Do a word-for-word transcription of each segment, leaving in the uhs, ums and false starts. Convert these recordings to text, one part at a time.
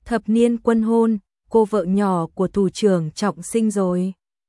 Thập niên quân hôn, cô vợ nhỏ của thủ trưởng Trọng Sinh rồi.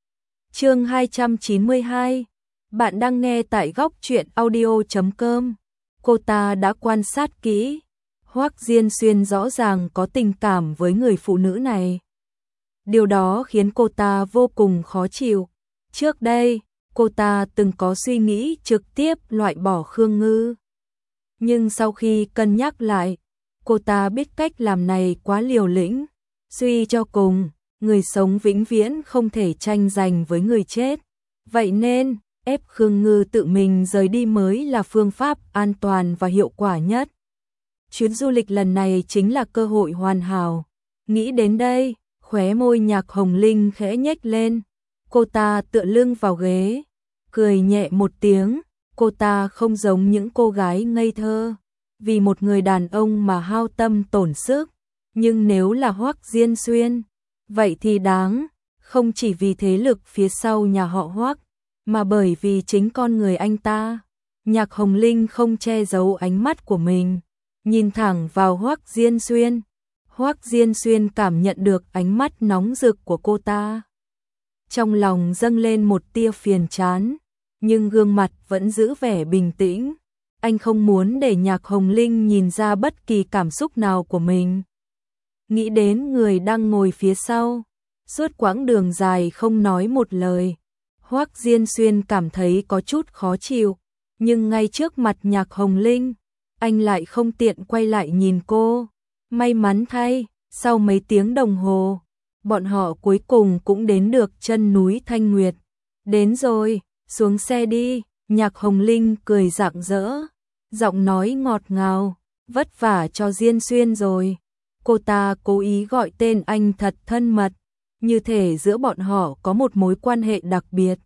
Chương hai trăm chín mươi hai. Bạn đang nghe tại góc truyện audio chấm com. Cô ta đã quan sát kỹ. Hoắc Diên Xuyên rõ ràng có tình cảm với người phụ nữ này. Điều đó khiến cô ta vô cùng khó chịu. Trước đây, cô ta từng có suy nghĩ trực tiếp loại bỏ Khương Ngư. Nhưng sau khi cân nhắc lại, cô ta biết cách làm này quá liều lĩnh. Suy cho cùng, người sống vĩnh viễn không thể tranh giành với người chết. Vậy nên, ép Khương Ngư tự mình rời đi mới là phương pháp an toàn và hiệu quả nhất. Chuyến du lịch lần này chính là cơ hội hoàn hảo. Nghĩ đến đây, khóe môi Nhạc Hồng Linh khẽ nhếch lên. Cô ta tựa lưng vào ghế, cười nhẹ một tiếng. Cô ta không giống những cô gái ngây thơ, vì một người đàn ông mà hao tâm tổn sức. Nhưng nếu là Hoắc Diên Xuyên, vậy thì đáng, không chỉ vì thế lực phía sau nhà họ Hoắc, mà bởi vì chính con người anh ta. Nhạc Hồng Linh không che giấu ánh mắt của mình, nhìn thẳng vào Hoắc Diên Xuyên. Hoắc Diên Xuyên cảm nhận được ánh mắt nóng rực của cô ta. Trong lòng dâng lên một tia phiền chán, nhưng gương mặt vẫn giữ vẻ bình tĩnh. Anh không muốn để Nhạc Hồng Linh nhìn ra bất kỳ cảm xúc nào của mình. Nghĩ đến người đang ngồi phía sau, suốt quãng đường dài không nói một lời, Hoắc Diên Xuyên cảm thấy có chút khó chịu, nhưng ngay trước mặt Nhạc Hồng Linh, anh lại không tiện quay lại nhìn cô. May mắn thay, sau mấy tiếng đồng hồ, bọn họ cuối cùng cũng đến được chân núi Thanh Nguyệt. Đến rồi, xuống xe đi. Nhạc Hồng Linh cười rạng rỡ, giọng nói ngọt ngào, vất vả cho Diên Xuyên rồi. Cô ta cố ý gọi tên anh thật thân mật, như thể giữa bọn họ có một mối quan hệ đặc biệt.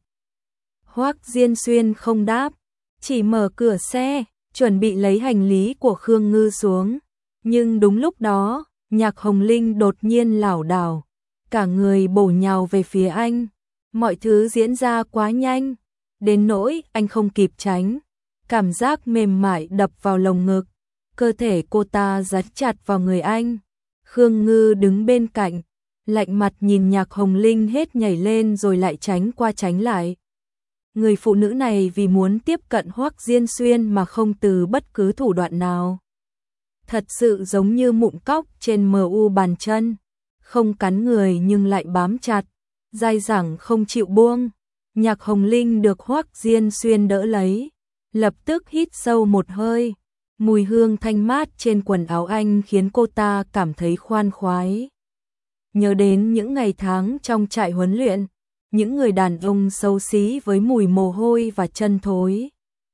Hoắc Diên Xuyên không đáp, chỉ mở cửa xe, chuẩn bị lấy hành lý của Khương Ngư xuống. Nhưng đúng lúc đó, Nhạc Hồng Linh đột nhiên lảo đảo, cả người bổ nhào về phía anh. Mọi thứ diễn ra quá nhanh, đến nỗi anh không kịp tránh. Cảm giác mềm mại đập vào lồng ngực, cơ thể cô ta dán chặt vào người anh. Khương Ngư đứng bên cạnh, lạnh mặt nhìn Nhạc Hồng Linh hết nhảy lên rồi lại tránh qua tránh lại. Người phụ nữ này vì muốn tiếp cận Hoắc Diên Xuyên mà không từ bất cứ thủ đoạn nào. Thật sự giống như mụn cóc trên mờ u bàn chân, không cắn người nhưng lại bám chặt, dai dẳng không chịu buông. Nhạc Hồng Linh được Hoắc Diên Xuyên đỡ lấy, lập tức hít sâu một hơi. Mùi hương thanh mát trên quần áo anh khiến cô ta cảm thấy khoan khoái. Nhớ đến những ngày tháng trong trại huấn luyện, những người đàn ông xấu xí với mùi mồ hôi và chân thối.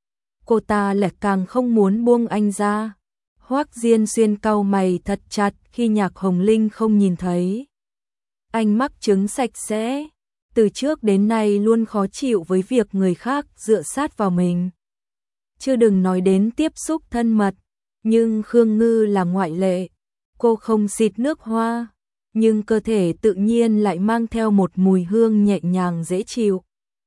Cô ta lại càng không muốn buông anh ra. Hoắc Diên Xuyên cau mày thật chặt khi Nhạc Hồng Linh không nhìn thấy. Anh mắc chứng sạch sẽ, từ trước đến nay luôn khó chịu với việc người khác dựa sát vào mình. Chưa đừng nói đến tiếp xúc thân mật, nhưng Khương Ngư là ngoại lệ. Cô không xịt nước hoa, nhưng cơ thể tự nhiên lại mang theo một mùi hương nhẹ nhàng dễ chịu.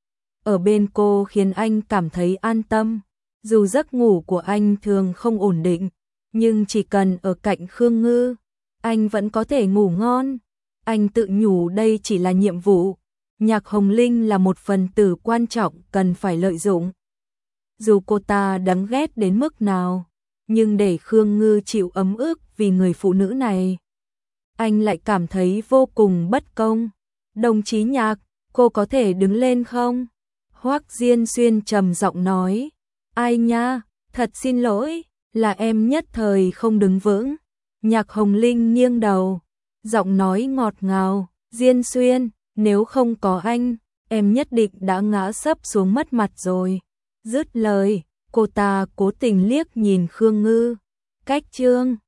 Ở bên cô khiến anh cảm thấy an tâm. Dù giấc ngủ của anh thường không ổn định, nhưng chỉ cần ở cạnh Khương Ngư, anh vẫn có thể ngủ ngon. Anh tự nhủ đây chỉ là nhiệm vụ. Nhạc Hồng Linh là một phần tử quan trọng cần phải lợi dụng. Dù cô ta đáng ghét đến mức nào, nhưng để Khương Ngư chịu ấm ức vì người phụ nữ này, anh lại cảm thấy vô cùng bất công. Đồng chí Nhạc, cô có thể đứng lên không? Hoắc Diên Xuyên trầm giọng nói. Ai nha, thật xin lỗi, là em nhất thời không đứng vững. Nhạc Hồng Linh nghiêng đầu, giọng nói ngọt ngào. Diên Xuyên, nếu không có anh, em nhất định đã ngã sấp xuống mất mặt rồi. Dứt lời, cô ta cố tình liếc nhìn Khương Ngư. Cách chương